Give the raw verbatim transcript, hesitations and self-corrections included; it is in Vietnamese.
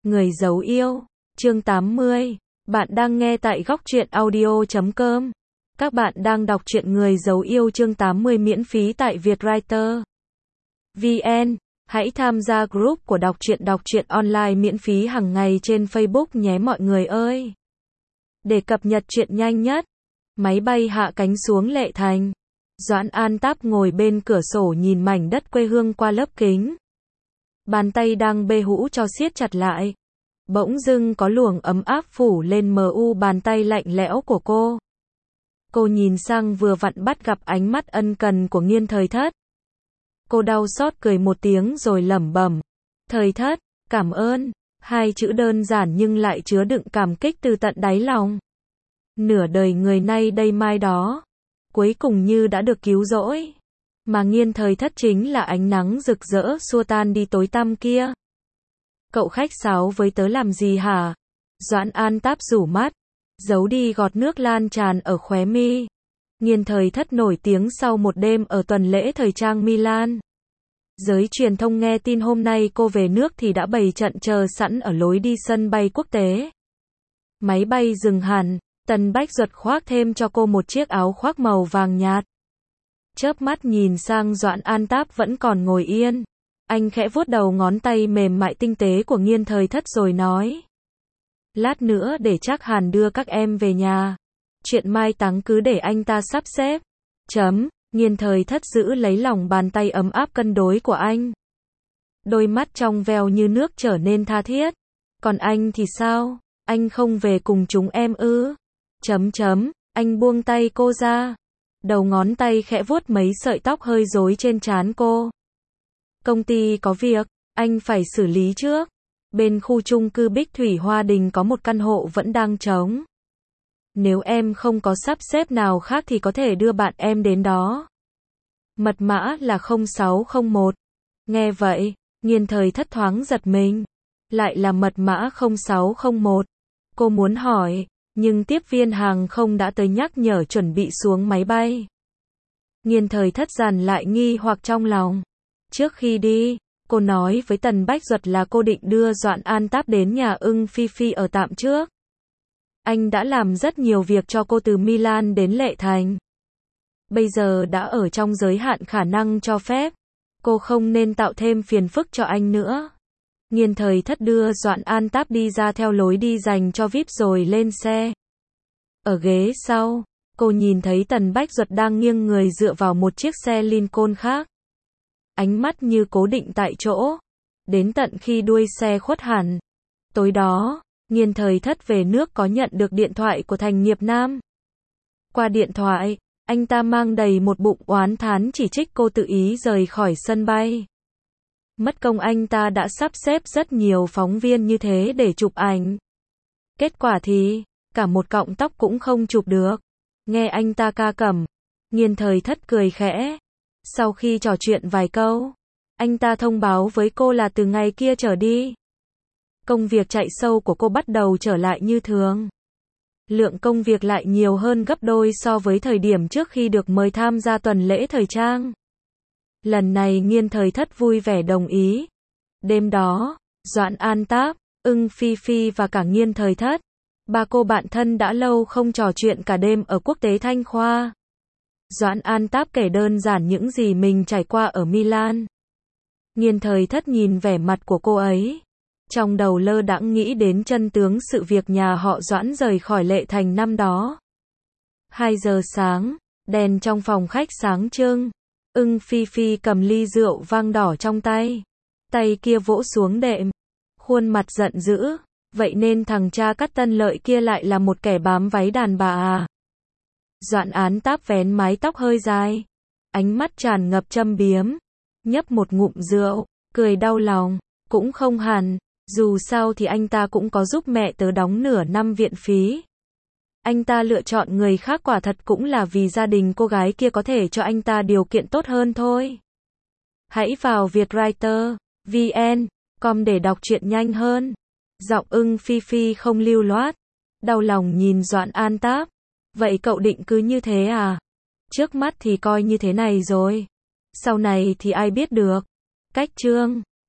Người giấu yêu, chương tám mươi. Bạn đang nghe tại góc truyện audio chấm com. Các bạn đang đọc truyện Người giấu yêu chương tám mươi miễn phí tại Vietwriter. vê en. Hãy tham gia group của đọc truyện đọc truyện online miễn phí hàng ngày trên Facebook nhé mọi người ơi. Để cập nhật truyện nhanh nhất. Máy bay hạ cánh xuống Lệ Thành. Doãn An Táp ngồi bên cửa sổ nhìn mảnh đất quê hương qua lớp kính. Bàn tay đang bê hũ cho siết chặt lại. Bỗng dưng có luồng ấm áp phủ lên mờ u bàn tay lạnh lẽo của cô. Cô nhìn sang vừa vặn bắt gặp ánh mắt ân cần của Nghiên Thời Thất. Cô đau xót cười một tiếng rồi lẩm bẩm. Thời Thất, cảm ơn. Hai chữ đơn giản nhưng lại chứa đựng cảm kích từ tận đáy lòng. Nửa đời người nay đây mai đó. Cuối cùng như đã được cứu rỗi. Mà Nghiên Thời Thất chính là ánh nắng rực rỡ xua tan đi tối tăm kia. Cậu khách sáo với tớ làm gì hả? Doãn An Táp rủ mắt, giấu đi giọt nước lan tràn ở khóe mi. Nghiên Thời Thất nổi tiếng sau một đêm ở tuần lễ thời trang Milan. Giới truyền thông nghe tin hôm nay cô về nước thì đã bày trận chờ sẵn ở lối đi sân bay quốc tế. Máy bay dừng hẳn, Tần Bách Duật khoác thêm cho cô một chiếc áo khoác màu vàng nhạt. Chớp mắt nhìn sang Doãn An Táp vẫn còn ngồi yên. Anh khẽ vuốt đầu ngón tay mềm mại tinh tế của Nghiên Thời Thất rồi nói. Lát nữa để Trác Hàn đưa các em về nhà. Chuyện mai táng cứ để anh ta sắp xếp. Chấm, Nghiên Thời Thất giữ lấy lòng bàn tay ấm áp cân đối của anh. Đôi mắt trong veo như nước trở nên tha thiết. Còn anh thì sao? Anh không về cùng chúng em ư? Chấm chấm, anh buông tay cô ra. Đầu ngón tay khẽ vuốt mấy sợi tóc hơi rối trên trán cô. Công ty có việc, anh phải xử lý trước. Bên khu chung cư Bích Thủy Hoa Đình có một căn hộ vẫn đang trống. Nếu em không có sắp xếp nào khác thì có thể đưa bạn em đến đó. Mật mã là không sáu không một. Nghe vậy, Nghiên Thời Thất thoáng giật mình. Lại là mật mã không sáu không một. Cô muốn hỏi, nhưng tiếp viên hàng không đã tới nhắc nhở chuẩn bị xuống máy bay. Nghiên Thời Thất dằn lại nghi hoặc trong lòng. Trước khi đi, cô nói với Tần Bách Duật là cô định đưa Doãn An Táp đến nhà Ưng Phi Phi ở tạm trước. Anh đã làm rất nhiều việc cho cô từ Milan đến Lệ Thành. Bây giờ đã ở trong giới hạn khả năng cho phép. Cô không nên tạo thêm phiền phức cho anh nữa. Nghiên Thời Thất đưa Doãn An Táp đi ra theo lối đi dành cho vi ai pi rồi lên xe. Ở ghế sau, cô nhìn thấy Tần Bách Duật đang nghiêng người dựa vào một chiếc xe Lincoln khác. Ánh mắt như cố định tại chỗ. Đến tận khi đuôi xe khuất hẳn. Tối đó, Nghiên Thời Thất về nước có nhận được điện thoại của Thành Nghiệp Nam. Qua điện thoại, anh ta mang đầy một bụng oán thán chỉ trích cô tự ý rời khỏi sân bay. Mất công anh ta đã sắp xếp rất nhiều phóng viên như thế để chụp ảnh. Kết quả thì, cả một cọng tóc cũng không chụp được. Nghe anh ta ca cẩm, Nghiên Thời Thất cười khẽ. Sau khi trò chuyện vài câu, anh ta thông báo với cô là từ ngày kia trở đi, công việc chạy show của cô bắt đầu trở lại như thường. Lượng công việc lại nhiều hơn gấp đôi so với thời điểm trước khi được mời tham gia tuần lễ thời trang. Lần này Nghiên Thời Thất vui vẻ đồng ý. Đêm đó, Doãn An Táp, Ưng Phi Phi và cả Nghiên Thời Thất, ba cô bạn thân đã lâu không trò chuyện cả đêm ở Quốc tế Thanh Khoa. Doãn An Táp kể đơn giản những gì mình trải qua ở Milan. Nghiên Thời Thất nhìn vẻ mặt của cô ấy. Trong đầu lơ đãng nghĩ đến chân tướng sự việc nhà họ Doãn rời khỏi Lệ Thành năm đó. Hai giờ sáng, đèn trong phòng khách sáng trưng. Ưng Phi Phi cầm ly rượu vang đỏ trong tay. Tay kia vỗ xuống đệm. Khuôn mặt giận dữ. Vậy nên thằng cha Cát Tân Lợi kia lại là một kẻ bám váy đàn bà à? Doãn An Táp vén mái tóc hơi dài. Ánh mắt tràn ngập châm biếm. Nhấp một ngụm rượu. Cười đau lòng. Cũng không hẳn. Dù sao thì anh ta cũng có giúp mẹ tớ đóng nửa năm viện phí. Anh ta lựa chọn người khác quả thật cũng là vì gia đình cô gái kia có thể cho anh ta điều kiện tốt hơn thôi. Hãy vào Vietwriter, vê en, com để đọc truyện nhanh hơn. Giọng Ưng Phi Phi không lưu loát. Đau lòng nhìn Doãn An Táp. Vậy cậu định cứ như thế à? Trước mắt thì coi như thế này rồi. Sau này thì ai biết được. Cách chương.